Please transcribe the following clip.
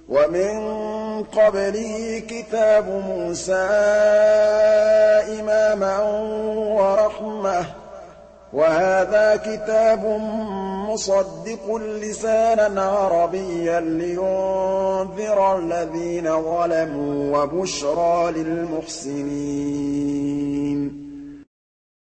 وَمِن قَبْلِهِ كِتَابُ مُوسَىٰ إِمَامًا وَرَحْمَةً ۚ وَهَٰذَا كِتَابٌ مُّصَدِّقٌ لِّسَانًا عَرَبِيًّا لِّيُنذِرَ الَّذِينَ ظَلَمُوا وَبُشْرَىٰ لِلْمُحْسِنِينَ